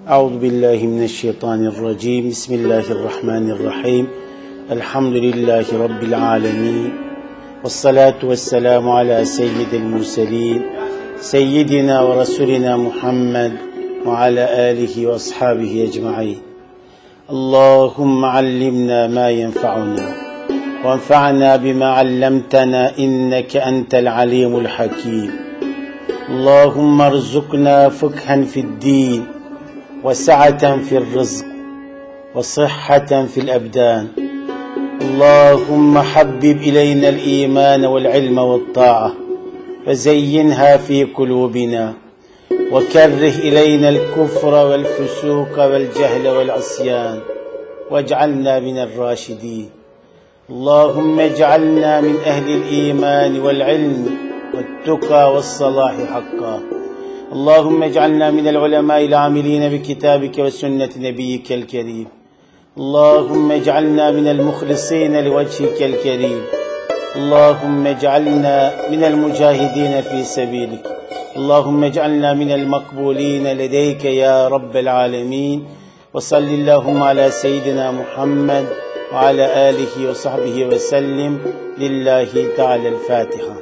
Euzubillahimineşşeytanirracim. Bismillahirrahmanirrahim. Elhamdülillahi Rabbil alemin. Vessalatu vesselamu ala seyyidil murselin. Seyyidina ve Resulina Muhammed ve ala alihi ve ashabihi ecma'in. Allahümme allimna ma yenfa'una. Ve enfa'na bima allamtana inneke entel alimul hakim. Allahümme erzukna fıkhen fid din. وسعة في الرزق وصحة في الأبدان اللهم حبب إلينا الإيمان والعلم والطاعة وزينها في قلوبنا وكره إلينا الكفر والفسوق والجهل والعصيان واجعلنا من الراشدين اللهم اجعلنا من أهل الإيمان والعلم والتقى والصلاح حقا اللهم اجعلنا من العلماء العاملين بكتابك وسنة نبيك الكريم اللهم اجعلنا من المخلصين لوجهك الكريم اللهم اجعلنا من المجاهدين في سبيلك اللهم اجعلنا من المقبولين لديك يا رب العالمين وصل اللهم على سيدنا محمد وعلى آله وصحبه وسلم لله تعالى الفاتحة.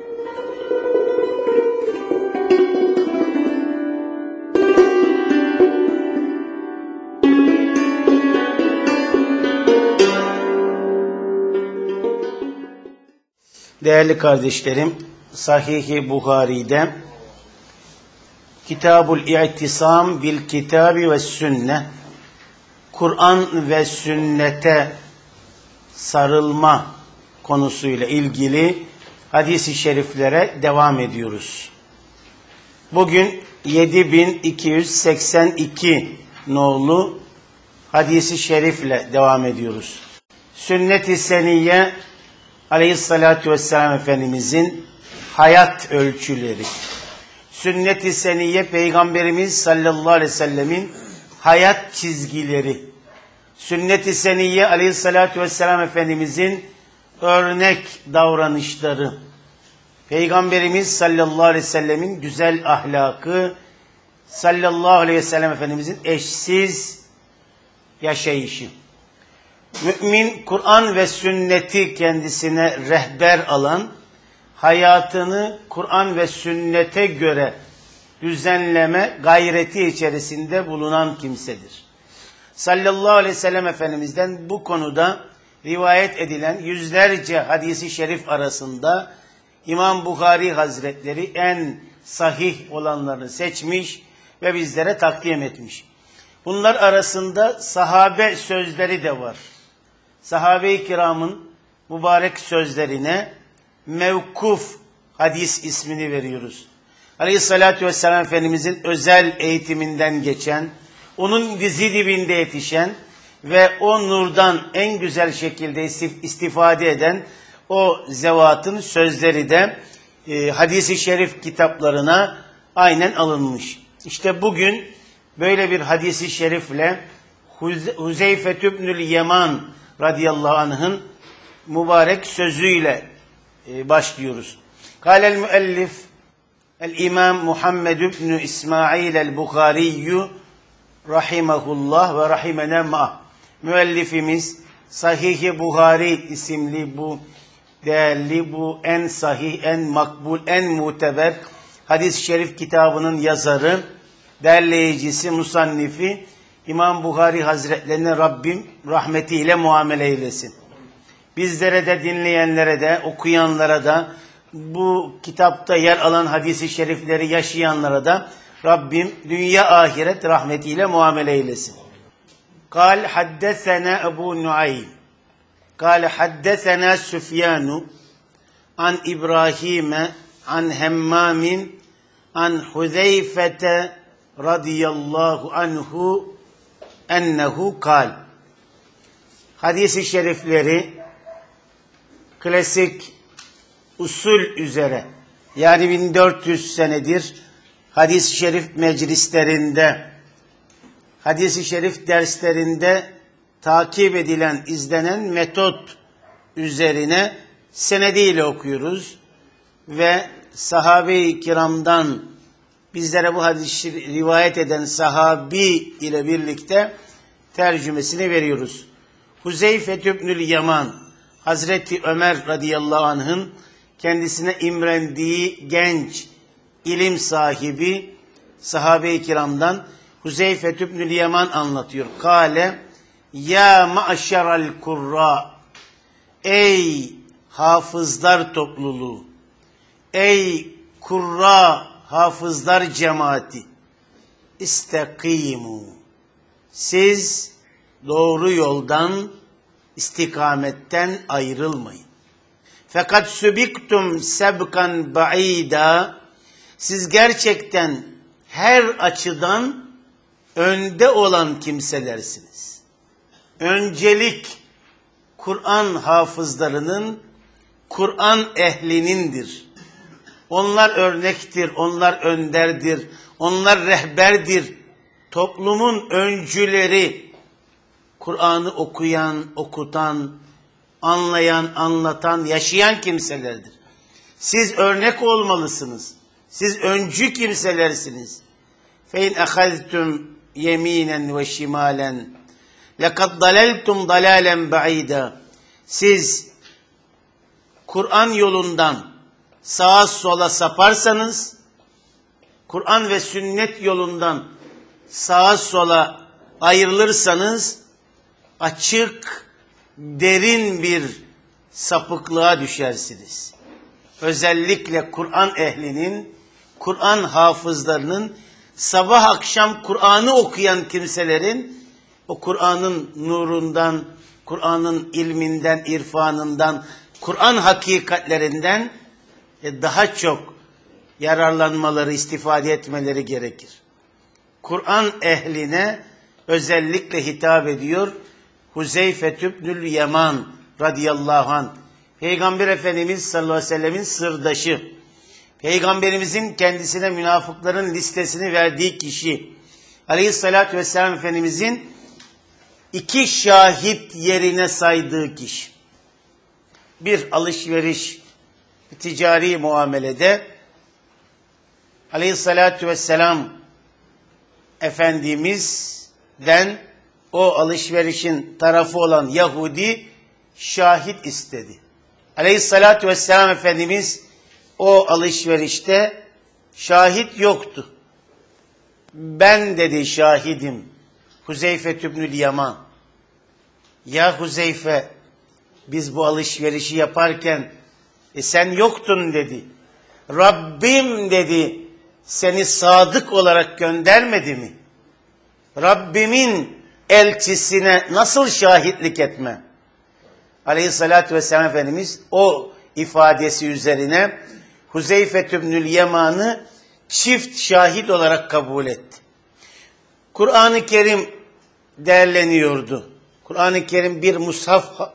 Değerli kardeşlerim, Sahih-i Buhari'de Kitabul İ'tisam bil Kitabi ve Sünne, Kur'an ve sünnete sarılma konusuyla ilgili hadis-i şeriflere devam ediyoruz. Bugün 7282 nolu hadis-i şerifle devam ediyoruz. Sünnet-i seniyye Aleyhissalatu vesselam Efendimizin hayat ölçüleri. Sünnet-i seniyye Peygamberimiz sallallahu aleyhi ve sellemin hayat çizgileri. Sünnet-i seniyye Aleyhissalatu vesselam Efendimizin örnek davranışları. Peygamberimiz sallallahu aleyhi ve sellemin güzel ahlakı, sallallahu aleyhi ve sellem Efendimizin eşsiz yaşayışı. Mümin, Kur'an ve sünneti kendisine rehber alan, hayatını Kur'an ve sünnete göre düzenleme gayreti içerisinde bulunan kimsedir. Sallallahu aleyhi ve sellem Efendimiz'den bu konuda rivayet edilen yüzlerce hadisi şerif arasında İmam Buhari Hazretleri en sahih olanlarını seçmiş ve bizlere takdim etmiş. Bunlar arasında sahabe sözleri de var. Sahabe-i kiramın mübarek sözlerine mevkuf hadis ismini veriyoruz. Aleyhissalatü vesselam Efendimizin özel eğitiminden geçen, onun dizi dibinde yetişen ve o nurdan en güzel şekilde istifade eden o zevatın sözleri de hadis-i şerif kitaplarına aynen alınmış. İşte bugün böyle bir hadis-i şerifle Huzeyfe ibnül Yeman radıyallahu anh'ın mübarek sözüyle başlıyoruz. Kâlel müellif el-İmam Muhammed ibn İsmail el-Bukhariyyü rahimahullah ve rahimene ma'ah. Müellifimiz Sahih-i Buhari isimli bu değerli, bu en sahih, en makbul, en muteber hadis-i şerif kitabının yazarı, derleyicisi, musannifi İmam Buhari Hazretlerine Rabbim rahmetiyle muamele eylesin. Bizlere de, dinleyenlere de, okuyanlara da, bu kitapta yer alan hadis-i şerifleri yaşayanlara da Rabbim dünya ahiret rahmetiyle muamele eylesin. Kâl haddesena Ebu Nuaym. Kâl haddesena Süfyanu an İbrahim'e an Hemmamin an Huzeyfete radıyallahu anhu ennehu kal. Hadis-i şerifleri klasik usul üzere, yani 1400 senedir hadis-i şerif meclislerinde, hadis-i şerif derslerinde takip edilen, izlenen metot üzerine senediyle okuyoruz ve sahabe-i kiramdan bizlere bu hadisi rivayet eden sahabi ile birlikte tercümesini veriyoruz. Huzeyfe ibnül Yaman, Hazreti Ömer radıyallahu anh'ın kendisine imrendiği genç ilim sahibi sahabe-i kiramdan Huzeyfe ibnül Yaman anlatıyor. Kale ya ma'şeral kurra, ey hafızlar topluluğu, ey kurra hafızlar cemaati, istakimu, siz doğru yoldan, istikametten ayrılmayın. Fakat sübiktum sebkan ba'ida, siz gerçekten her açıdan önde olan kimselersiniz. Öncelik Kur'an hafızlarının, Kur'an ehlinindir. Onlar örnektir, onlar önderdir, onlar rehberdir. Toplumun öncüleri, Kur'an'ı okuyan, okutan, anlayan, anlatan, yaşayan kimselerdir. Siz örnek olmalısınız. Siz öncü kimselersiniz. فَاِنْ اَخَذْتُمْ يَم۪ينًا وَشِمَالًا لَقَدْ ضَلَلْتُمْ ضَلَالًا بَعِيدًا. Siz Kur'an yolundan sağa sola saparsanız, Kur'an ve sünnet yolundan sağa sola ayrılırsanız, açık, derin bir sapıklığa düşersiniz. Özellikle Kur'an ehlinin, Kur'an hafızlarının, sabah akşam Kur'an'ı okuyan kimselerin, o Kur'an'ın nurundan, Kur'an'ın ilminden, irfanından, Kur'an hakikatlerinden daha çok yararlanmaları, istifade etmeleri gerekir. Kur'an ehline özellikle hitap ediyor Huzeyfe ibnül Yaman radıyallahu anh. Peygamber Efendimiz sallallahu aleyhi ve sellemin sırdaşı. Peygamberimizin kendisine münafıkların listesini verdiği kişi. Aleyhissalatü vesselam Efendimizin 2 şahit yerine saydığı kişi. Bir alışveriş, ticari muamelede Aleyhissalatü vesselam Efendimiz'den o alışverişin tarafı olan Yahudi şahit istedi. Aleyhissalatü vesselam Efendimiz o alışverişte şahit yoktu. Ben dedi şahidim. Huzeyfe ibnül Yaman. Ya Huzeyfe, biz bu alışverişi yaparken sen yoktun dedi. Rabbim dedi seni sadık olarak göndermedi mi? Rabbimin elçisine nasıl şahitlik etme? Aleyhissalatü vesselam Efendimiz o ifadesi üzerine Huzeyfe ibnül Yaman'ı çift şahit olarak kabul etti. Kur'an-ı Kerim derleniyordu. Kur'an-ı Kerim bir mushaf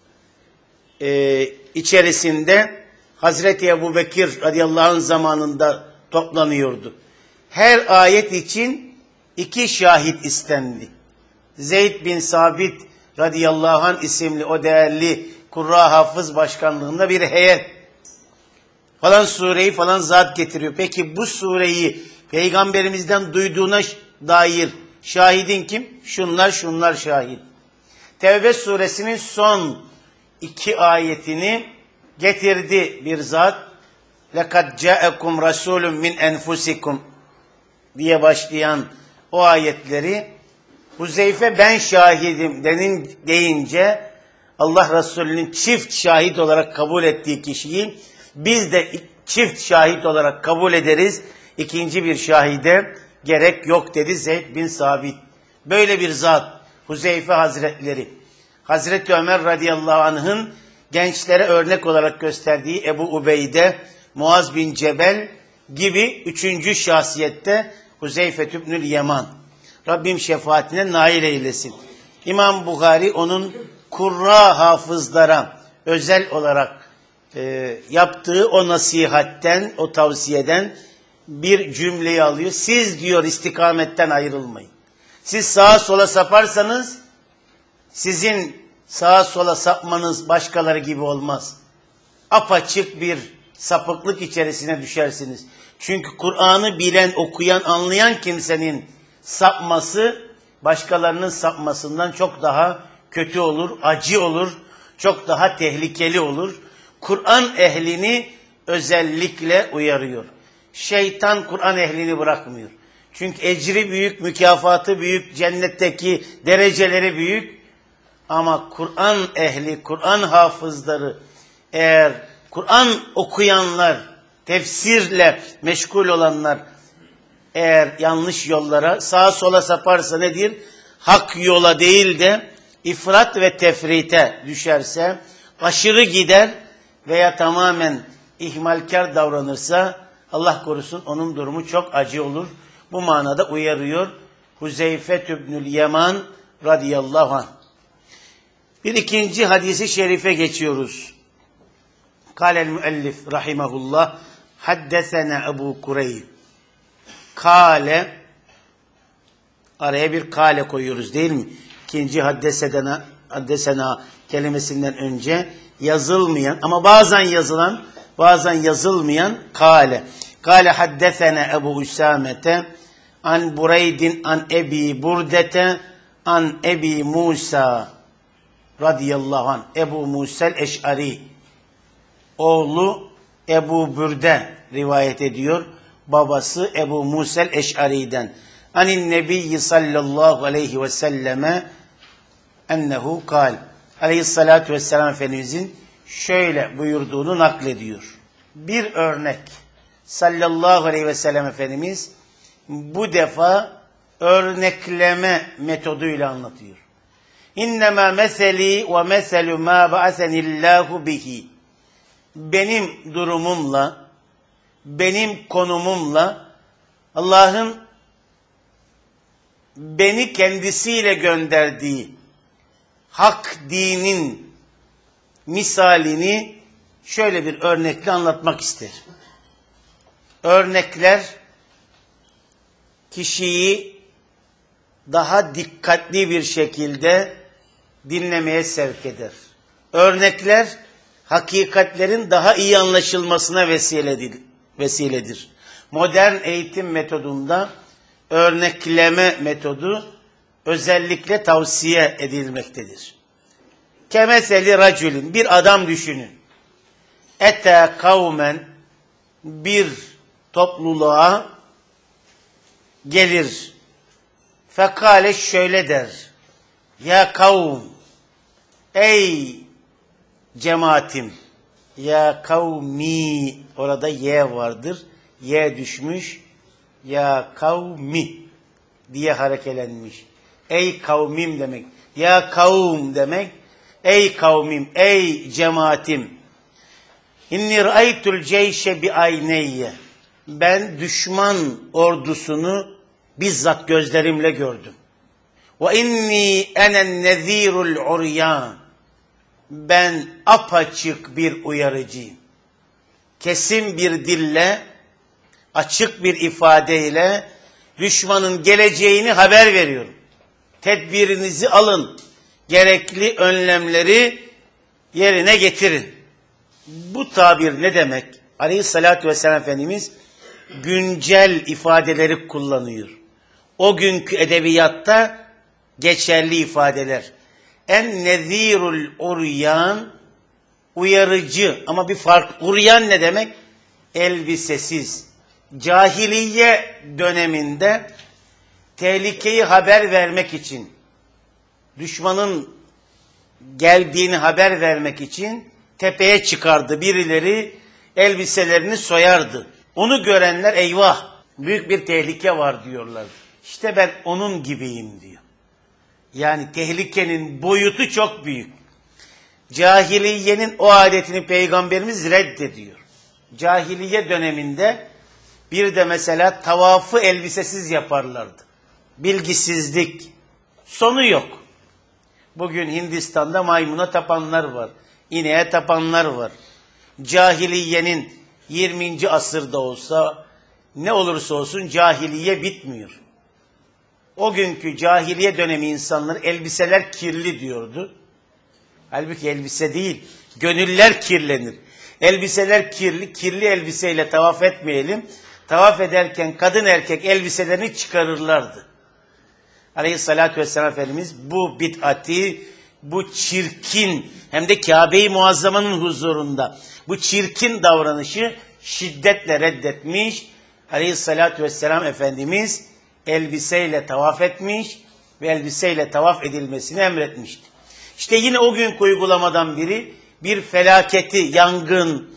içerisinde Hazreti Ebubekir radıyallahu anh zamanında toplanıyordu. Her ayet için 2 şahit istendi. Zeyd bin Sabit radıyallahu anh isimli o değerli Kurra Hafız Başkanlığında bir heyet falan sureyi falan zat getiriyor. Peki bu sureyi Peygamberimizden duyduğuna dair şahidin kim? Şunlar şahit. Tevbe suresinin son 2 ayetini getirdi bir zat. لَقَدْ جَاءَكُمْ رَسُولٌ مِنْ اَنْفُسِكُمْ diye başlayan o ayetleri Huzeyfe ben şahidim deyince Allah Resulü'nün çift şahit olarak kabul ettiği kişiyi biz de çift şahit olarak kabul ederiz. İkinci bir şahide gerek yok dedi Zeyd bin Sabit. Böyle bir zat Huzeyfe Hazretleri. Hazreti Ömer radıyallahu anh'ın gençlere örnek olarak gösterdiği Ebu Ubeyde, Muaz bin Cebel gibi 3. şahsiyette Huzeyfe ibnül Yaman. Rabbim şefaatine nail eylesin. İmam Bukhari onun Kurra hafızlara özel olarak yaptığı o nasihatten, o tavsiyeden bir cümleyi alıyor. Siz diyor istikametten ayrılmayın. Siz sağa sola saparsanız sizin sağa sola sapmanız başkaları gibi olmaz. Apaçık bir sapıklık içerisine düşersiniz. Çünkü Kur'an'ı bilen, okuyan, anlayan kimsenin sapması başkalarının sapmasından çok daha kötü olur, acı olur, çok daha tehlikeli olur. Kur'an ehlini özellikle uyarıyor. Şeytan Kur'an ehlini bırakmıyor. Çünkü ecri büyük, mükafatı büyük, cennetteki dereceleri büyük. Ama Kur'an ehli, Kur'an hafızları, eğer Kur'an okuyanlar, tefsirle meşgul olanlar eğer yanlış yollara, sağa sola saparsa nedir? Hak yola değil de ifrat ve tefrite düşerse, aşırı gider veya tamamen ihmalkar davranırsa Allah korusun onun durumu çok acı olur. Bu manada uyarıyor Huzeyfe tübnül Yaman radıyallahu anh. Bir ikinci hadisi şerife geçiyoruz. Kâlel müellif rahimahullah haddesene Ebu Kureyb. Kâle, araya bir kâle koyuyoruz değil mi? İkinci haddesena kelimesinden önce yazılmayan ama bazen yazılan, bazen yazılmayan kâle. Kâle haddesene Ebu Üsamete an Bureydin an Ebi Burdete an Ebi Musa radıyallahu anh. Ebu Musa'l Eş'ari oğlu Ebu Bürde rivayet ediyor. Babası Ebu Musa'l Eş'ari'den. Anin Nebiyyi sallallahu aleyhi ve selleme ennehu kal. Aleyhissalatu vesselam Efendimizin şöyle buyurduğunu naklediyor. Bir örnek. Sallallahu aleyhi ve sellem Efendimiz bu defa örnekleme metoduyla anlatıyor. İnnemâ meseli ve meselü mâ ba'asenillâhu bihi. Benim durumumla, benim konumumla Allah'ın beni kendisiyle gönderdiği hak dinin misalini şöyle bir örnekle anlatmak isterim. Örnekler kişiyi daha dikkatli bir şekilde dinlemeye sevk eder. Örnekler hakikatlerin daha iyi anlaşılmasına vesiledir. Modern eğitim metodunda örnekleme metodu özellikle tavsiye edilmektedir. Kemeseli racülün, bir adam düşünün. Ete kavmen, bir topluluğa gelir. Fekale şöyle der. Ya kavm, ey cemaatim, ya kavmi, orada ye vardır. Ye düşmüş, ya kavmi diye harekelenmiş. Ey kavmim demek. Ya kavm demek. Ey kavmim, ey cemaatim. İnni ra'aytul ceyşe bi ayneyye. Ben düşman ordusunu bizzat gözlerimle gördüm. Ve inni enen nezirul uryan. Ben apaçık bir uyarıcıyım. Kesin bir dille, açık bir ifadeyle düşmanın geleceğini haber veriyorum. Tedbirinizi alın. Gerekli önlemleri yerine getirin. Bu tabir ne demek? Aleyhissalatü vesselam Efendimiz güncel ifadeleri kullanıyor. O günkü edebiyatta geçerli ifadeler. En nezirul uryan, uyarıcı ama bir fark. Uryan ne demek? Elbisesiz. Cahiliye döneminde tehlikeyi haber vermek için, düşmanın geldiğini haber vermek için tepeye çıkardı. Birileri elbiselerini soyardı. Onu görenler eyvah büyük bir tehlike var diyorlar. İşte ben onun gibiyim diyor. Yani tehlikenin boyutu çok büyük. Cahiliyenin o adetini Peygamberimiz reddediyor. Cahiliye döneminde bir de mesela tavafı elbisesiz yaparlardı. Bilgisizlik. Sonu yok. Bugün Hindistan'da maymuna tapanlar var. İneğe tapanlar var. Cahiliyenin 20. asırda olsa ne olursa olsun cahiliye bitmiyor. O günkü cahiliye dönemi insanları elbiseler kirli diyordu. Halbuki elbise değil, gönüller kirlenir. Elbiseler kirli, kirli elbiseyle tavaf etmeyelim. tavaf ederken kadın erkek elbiselerini çıkarırlardı. Aleyhissalatü vesselam Efendimiz bu bid'ati, bu çirkin, hem de Kabe-i Muazzama'nın huzurunda bu çirkin davranışı şiddetle reddetmiş. Aleyhissalatü vesselam Efendimiz elbiseyle tavaf etmiş ve elbiseyle tavaf edilmesini emretmişti. İşte yine o günkü uygulamadan biri, bir felaketi, yangın,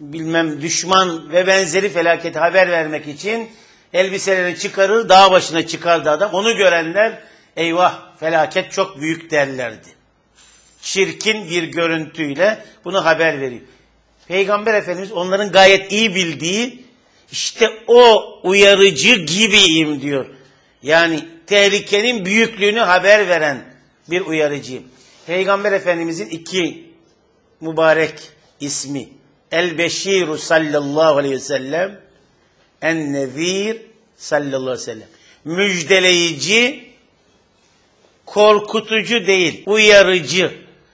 düşman ve benzeri felaketi haber vermek için elbiselerini çıkarır, dağ başına çıkardı adam. Onu görenler eyvah felaket çok büyük derlerdi. Çirkin bir görüntüyle bunu haber veriyor. Peygamber Efendimiz onların gayet iyi bildiği, işte o uyarıcı gibiyim diyor. Yani tehlikenin büyüklüğünü haber veren bir uyarıcıyım. Peygamber Efendimizin iki mübarek ismi. El-Beşiru sallallahu aleyhi ve sellem, En-Nezir sallallahu aleyhi ve sellem. Müjdeleyici, korkutucu değil, uyarıcı.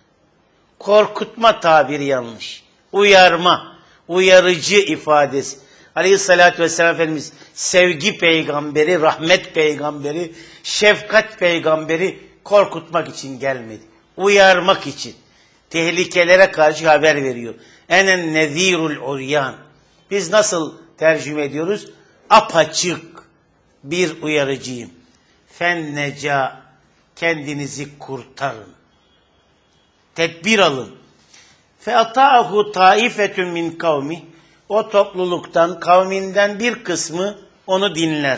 Korkutma tabiri yanlış. Uyarma, uyarıcı ifadesi. Aleyhissalatü vesselam Efendimiz sevgi peygamberi, rahmet peygamberi, şefkat peygamberi korkutmak için gelmedi. Uyarmak için. Tehlikelere karşı haber veriyor. Enen nezirul uryan. Biz nasıl tercüme ediyoruz? Apaçık bir uyarıcıyım. Fenneca, kendinizi kurtarın. Tedbir alın. Feata'hu taifetun min kavmi. O topluluktan, kavminden bir kısmı onu dinler.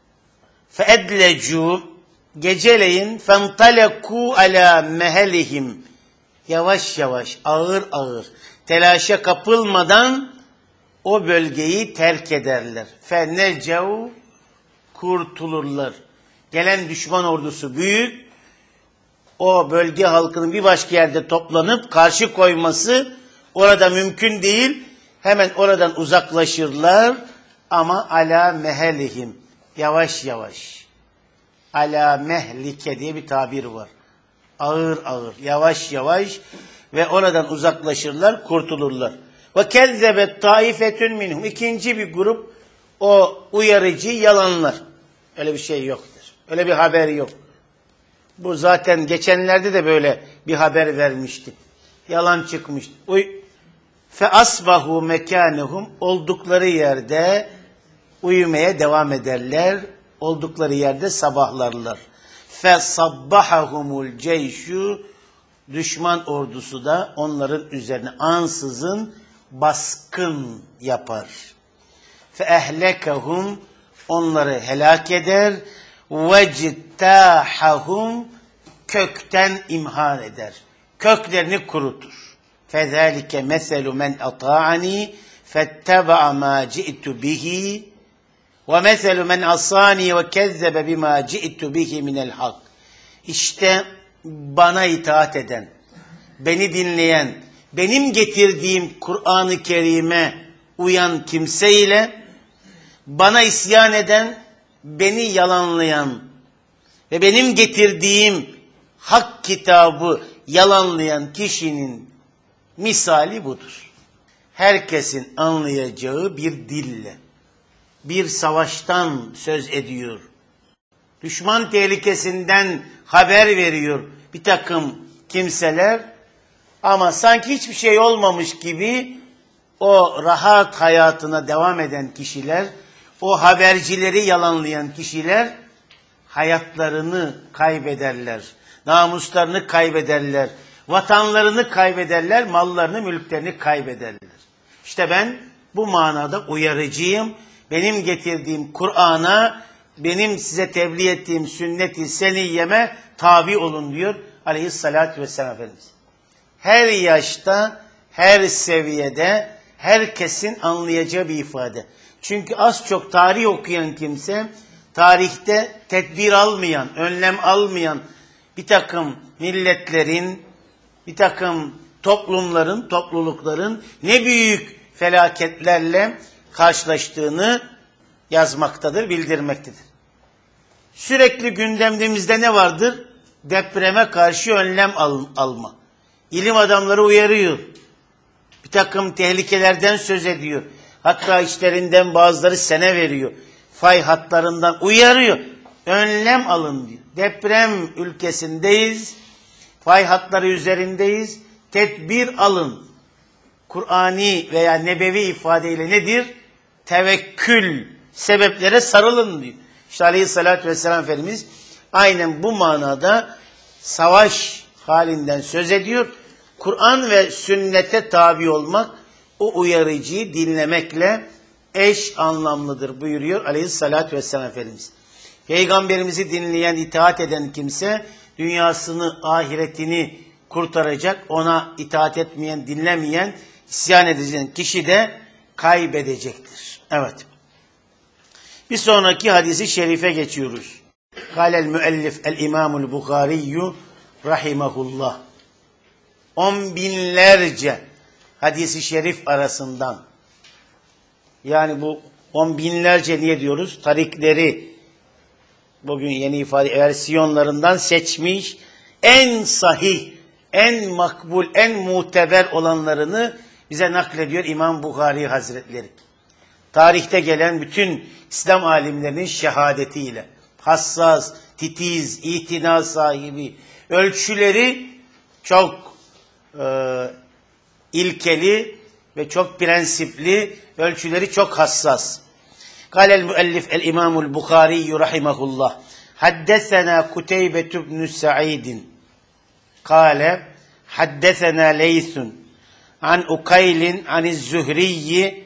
Feedlecu, geceleyin fentaleku ala mehelihim. Yavaş yavaş, ağır ağır, telaşa kapılmadan o bölgeyi terk ederler. Fennecav, kurtulurlar. Gelen düşman ordusu büyük. O bölge halkının bir başka yerde toplanıp karşı koyması orada mümkün değil. Hemen oradan uzaklaşırlar ama ala mehelihim, yavaş yavaş. Ala mehlike diye bir tabir var. Ağır ağır, yavaş yavaş ve oradan uzaklaşırlar, kurtulurlar. Ve kezzebet taifetun minhum. İkinci bir grup o uyarıcıyı yalanlar. Öyle bir şey yoktur. Öyle bir haber yok. Bu zaten geçenlerde de böyle bir haber vermişti. Yalan çıkmıştı. Fe asbahu mekanuhum, oldukları yerde uyumaya devam ederler. Oldukları yerde sabahlarlar. Fe sabbahahumul ceyşu, düşman ordusu da onların üzerine ansızın baskın yapar. Fe ehlekehum, onları helak eder. Ve cittahahum, kökten imha eder. Köklerini kurutur. فَذَٰلِكَ مَثَلُ مَنْ أَطَاعَنِي فَاتَّبَعَ مَا جِئْتُ بِهِ وَمَثَلُ مَنْ عَصَانِي وَكَذَّبَ بِمَا جِئْتُ بِهِ مِنَ الْحَقِّ. İşte bana itaat eden, beni dinleyen, benim getirdiğim Kur'an-ı Kerim'e uyan kimseyle, bana isyan eden, beni yalanlayan ve benim getirdiğim hak kitabı yalanlayan kişinin misali budur. Herkesin anlayacağı bir dille, bir savaştan söz ediyor. Düşman tehlikesinden haber veriyor bir takım kimseler ama sanki hiçbir şey olmamış gibi o rahat hayatına devam eden kişiler, o habercileri yalanlayan kişiler hayatlarını kaybederler, namuslarını kaybederler, vatanlarını kaybederler, mallarını, mülklerini kaybederler. İşte ben bu manada uyarıcıyım. Benim getirdiğim Kur'an'a, benim size tebliğ ettiğim sünnet-i seniyyeme tabi olun diyor Aleyhissalatü vesselam Efendimiz. Her yaşta, her seviyede, herkesin anlayacağı bir ifade. Çünkü az çok tarih okuyan kimse, tarihte tedbir almayan, önlem almayan bir takım milletlerin, bir takım toplumların, toplulukların ne büyük felaketlerle karşılaştığını yazmaktadır, bildirmektedir. Sürekli gündemimizde ne vardır? Depreme karşı önlem alma. İlim adamları uyarıyor. Bir takım tehlikelerden söz ediyor. Hatta içlerinden bazıları sene veriyor. Fay hatlarından uyarıyor. Önlem alın diyor. Deprem ülkesindeyiz. Fay hatları üzerindeyiz. Tedbir alın. Kur'ani veya nebevi ifadeyle nedir? Tevekkül, sebeplere sarılın diyor. İşte Aleyhisselatü Vesselam Efendimiz aynen bu manada savaş halinden söz ediyor. Kur'an ve sünnete tabi olmak o uyarıcıyı dinlemekle eş anlamlıdır buyuruyor Aleyhisselatü Vesselam Efendimiz. Peygamberimizi dinleyen, itaat eden kimse dünyasını, ahiretini kurtaracak. Ona itaat etmeyen, dinlemeyen, isyan edecek kişi de kaybedecektir. Evet. Bir sonraki hadisi şerife geçiyoruz. Kâlel müellif el-İmamul Bukhariyyü rahimahullah. 10 binlerce hadisi şerif arasından, yani bu 10 binlerce niye diyoruz? Tarikleri, bugün yeni ifade versiyonlarından seçmiş, en sahih, en makbul, en muteber olanlarını bize naklediyor İmam Bukhari Hazretleri. Tarihte gelen bütün İslam alimlerinin şehadetiyle, hassas, titiz, itina sahibi, ölçüleri çok ilkeli ve çok prensipli, ölçüleri çok hassas. Kâlel müellif el-İmamul Bukhari rahimahullah. Haddesena Kuteybe ibn Sa'id. Kâle haddesena Leysun an Ukaylin aniz Zuhriyi.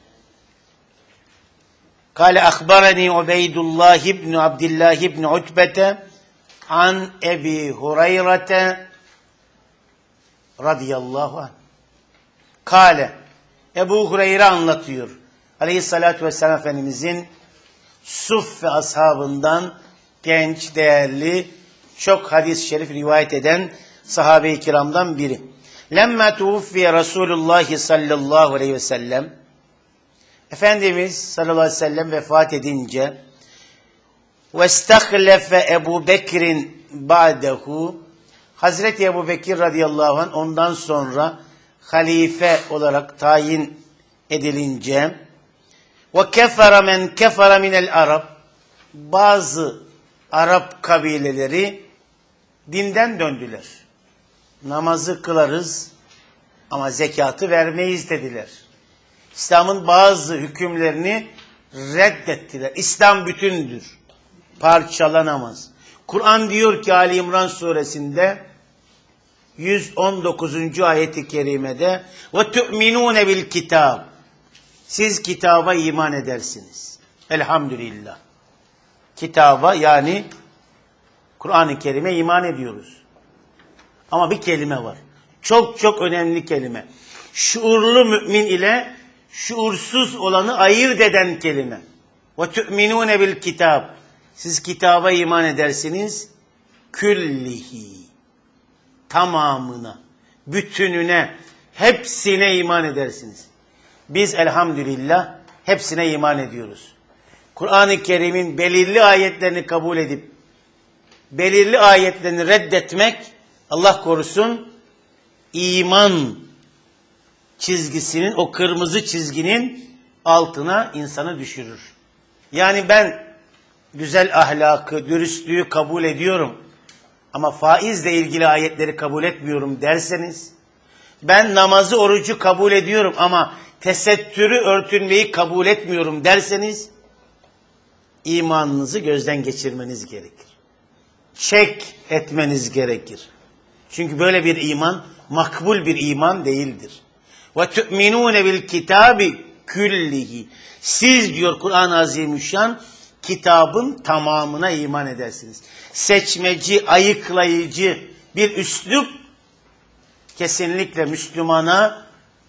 Kâle akhbarani Ubeydullah ibn Abdillah ibn Utbete an Ebi Hureyre radıyallahu anh. Kâle, Ebu Hureyre anlatıyor. Aleyhissalatü vesselam Efendimizin Suf ve ashabından genç, değerli, çok hadis-i şerif rivayet eden sahabe-i kiramdan biri. Lemme tuvuffiye Resulullah sallallahu aleyhi ve sellem, Efendimiz sallallahu aleyhi ve sellem vefat edince ve istaklefe Ebu Bekir'in ba'dehu, Hazreti Ebu Bekir radıyallahu anh ondan sonra halife olarak tayin edilince ve kefere men kefere minel Arab, bazı Arap kabileleri dinden döndüler. Namazı kılarız ama zekatı vermeyiz dediler. İslam'ın bazı hükümlerini reddettiler. İslam bütündür, parçalanamaz. Kur'an diyor ki Ali İmran suresinde 119. ayeti kerimede ve tu'minune bil kitab, siz kitaba iman edersiniz. Elhamdülillah. Kitaba, yani Kur'an-ı Kerim'e iman ediyoruz. Ama bir kelime var. Çok çok önemli kelime. Şuurlu mümin ile şuursuz olanı ayırt eden kelime. Ve tu'minune bil kitab, siz kitaba iman edersiniz. Küllihi, tamamına, bütününe, hepsine iman edersiniz. Biz elhamdülillah hepsine iman ediyoruz. Kur'an-ı Kerim'in belirli ayetlerini kabul edip belirli ayetlerini reddetmek, Allah korusun, iman çizgisinin, o kırmızı çizginin altına insanı düşürür. Yani ben güzel ahlakı, dürüstlüğü kabul ediyorum ama faizle ilgili ayetleri kabul etmiyorum derseniz, ben namazı, orucu kabul ediyorum ama tesettürü, örtünmeyi kabul etmiyorum derseniz, imanınızı gözden geçirmeniz gerekir. Çek etmeniz gerekir. Çünkü böyle bir iman makbul bir iman değildir. Ve tu'minune bil kitabi küllihi, siz diyor Kur'an-ı Azimüşşan, kitabın tamamına iman edersiniz. Seçmeci, ayıklayıcı bir üslup kesinlikle Müslümana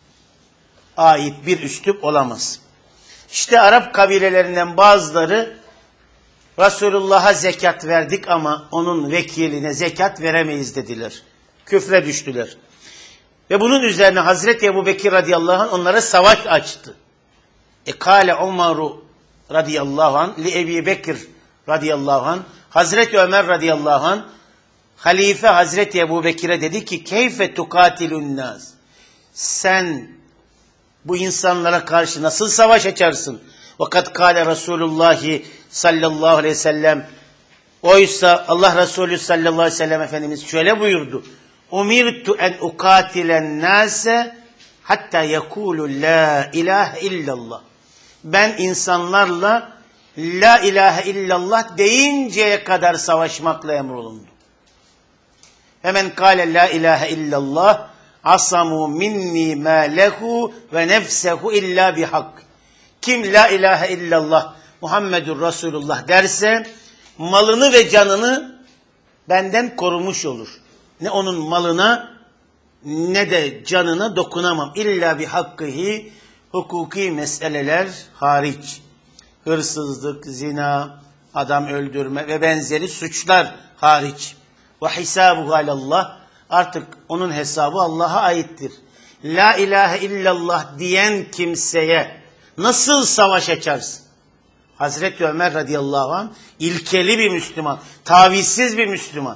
ait bir üslup olamaz. İşte Arap kabilelerinden bazıları Resulullah'a zekat verdik ama onun vekiline zekat veremeyiz dediler. Küfre düştüler. Ve bunun üzerine Hazreti Ebu Bekir radıyallahu anh onlara savaş açtı. Kâle Umaru radıyallahu anh li Ebi Bekir radıyallahu anh, Hazreti Ömer radıyallahu anh halife Hazreti Ebu Bekir'e dedi ki keyfe tukatilun nas, sen Bu insanlara karşı nasıl savaş açarsın? Vakat kâle Resulullah sallallahu aleyhi ve sellem. Oysa Allah Resulü sallallahu aleyhi ve sellem Efendimiz şöyle buyurdu. Umirtu en ukatilen nase hatta yekulu la ilahe illallah. Ben insanlarla la ilahe illallah deyinceye kadar savaşmakla emrolundum. Hemen kâle la ilahe illallah asamu minni ma lehu ve nefsehu illa bihak. Kim la ilahe illallah Muhammedur Resulullah derse malını ve canını benden korumuş olur. Ne onun malına ne de canına dokunamam. İlla bi hakkıhi, hukuki meseleler hariç. Hırsızlık, zina, adam öldürme ve benzeri suçlar hariç. Ve hisabuhu alallah. Artık onun hesabı Allah'a aittir. La ilahe illallah diyen kimseye nasıl savaş açarsın? Hazreti Ömer radıyallahu anh ilkeli bir Müslüman, tavizsiz bir Müslüman.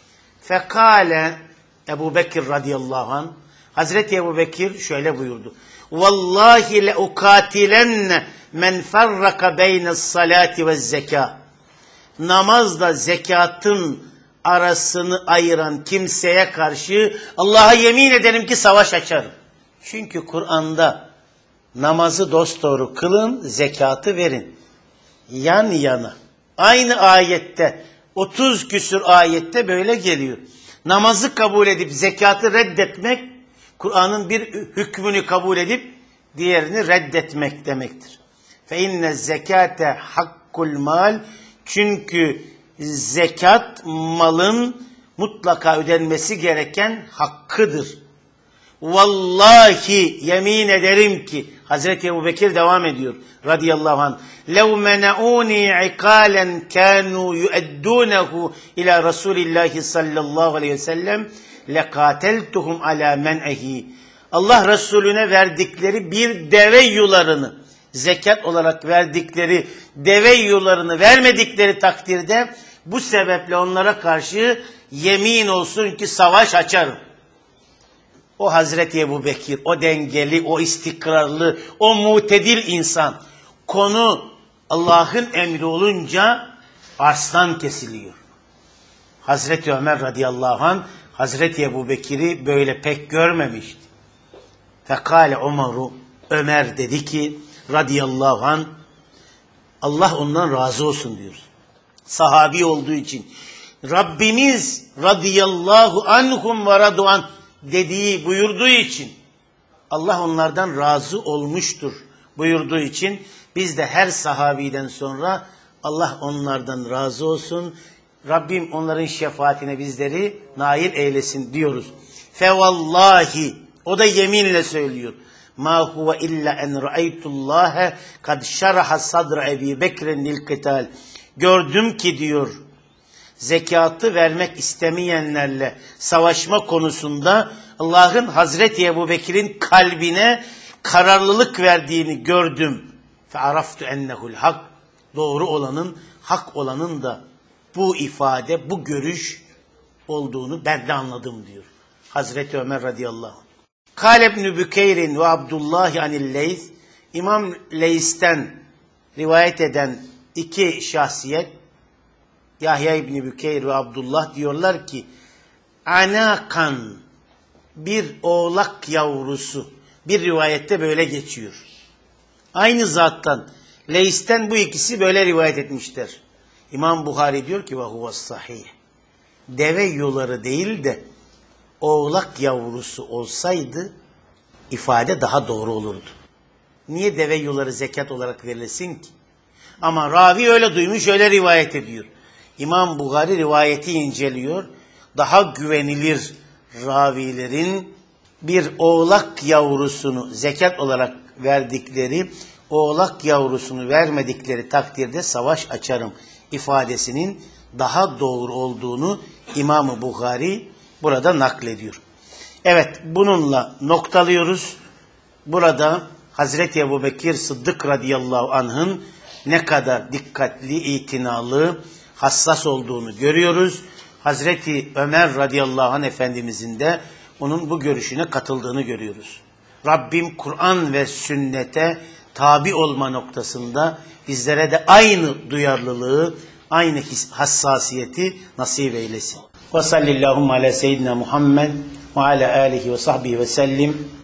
Fekale Ebu Bekir radıyallahu anh, Hazreti Ebu Bekir şöyle buyurdu. Vallahi le ukatilenne men ferraka beyne's salati ve zeka. Namazla zekatın arasını ayıran kimseye karşı Allah'a yemin ederim ki savaş açarım. Çünkü Kur'an'da namazı dosdoğru kılın, zekatı verin. Yan yana. Aynı ayette, 30 küsur ayette böyle geliyor. Namazı kabul edip zekatı reddetmek, Kur'an'ın bir hükmünü kabul edip diğerini reddetmek demektir. فَاِنَّ الزَّكَاةَ hakkul mal. Çünkü zekat malın mutlaka ödenmesi gereken hakkıdır. Vallahi yemin ederim ki Hazreti Ebubekir devam ediyor radıyallahu anh. Lev mena'uni ikalen kanu yu'eddunehu ila Resulillahi sallallahu aleyhi ve sellem lekateltuhum ala men'ihi. Allah Resulüne verdikleri bir deve yularını, zekat olarak verdikleri deve yularını vermedikleri takdirde bu sebeple onlara karşı yemin olsun ki savaş açarım. O Hazreti Ebubekir, o dengeli, o istikrarlı, o mutedil insan. Konu Allah'ın emri olunca arslan kesiliyor. Hazreti Ömer radıyallahu anh, Hazreti Ebubekir'i böyle pek görmemişti. Fekale Umaru, Ömer dedi ki radıyallahu anh, Allah ondan razı olsun diyor. Sahabi olduğu için. Rabbimiz radıyallahu anhum ve radu'an dediği, buyurduğu için, Allah onlardan razı olmuştur buyurduğu için, biz de her sahabiden sonra Allah onlardan razı olsun, Rabbim onların şefaatine bizleri nail eylesin diyoruz. Fevallahi, o da yeminle söylüyor. Ma huve illa en ra'aytullaha kad şeraha sadra Ebi Bekir'in lil kıtal. Gördüm ki diyor, zekatı vermek istemeyenlerle savaşma konusunda Allah'ın Hazreti Ebubekir'in kalbine kararlılık verdiğini gördüm. Fe'araftu ennehu'l hak. Doğru olanın, hak olanın da bu ifade, bu görüş olduğunu ben de anladım diyor Hazreti Ömer radıyallahu anh. Kâle ibn-i Bükeyrin ve Abdullah anil Leys. İmam Leys'ten rivayet eden iki şahsiyet, Yahya İbni Bükeyr ve Abdullah diyorlar ki, anakan, bir oğlak yavrusu, bir rivayette böyle geçiyor. Aynı zattan, Leys'ten bu ikisi böyle rivayet etmişler. İmam Buhari diyor ki, ve huve sahih. Deve yuları değil de oğlak yavrusu olsaydı ifade daha doğru olurdu. Niye deve yuları zekat olarak verilsin ki? Ama ravi öyle duymuş, öyle rivayet ediyor. İmam Buhari rivayeti inceliyor. Daha güvenilir ravilerin bir oğlak yavrusunu zekat olarak verdikleri, oğlak yavrusunu vermedikleri takdirde savaş açarım ifadesinin daha doğru olduğunu İmam-ı Buhari burada naklediyor. Evet, bununla noktalıyoruz. Burada Hazreti Ebubekir Sıddık radıyallahu anh'ın ne kadar dikkatli, itinalı, hassas olduğunu görüyoruz. Hazreti Ömer radıyallahu anh Efendimizin de onun bu görüşüne katıldığını görüyoruz. Rabbim Kur'an ve sünnete tabi olma noktasında bizlere de aynı duyarlılığı, aynı hassasiyeti nasip eylesin. Ve sallallahu ala seyyidina Muhammed ve ala alihi ve sahbihi ve sellim.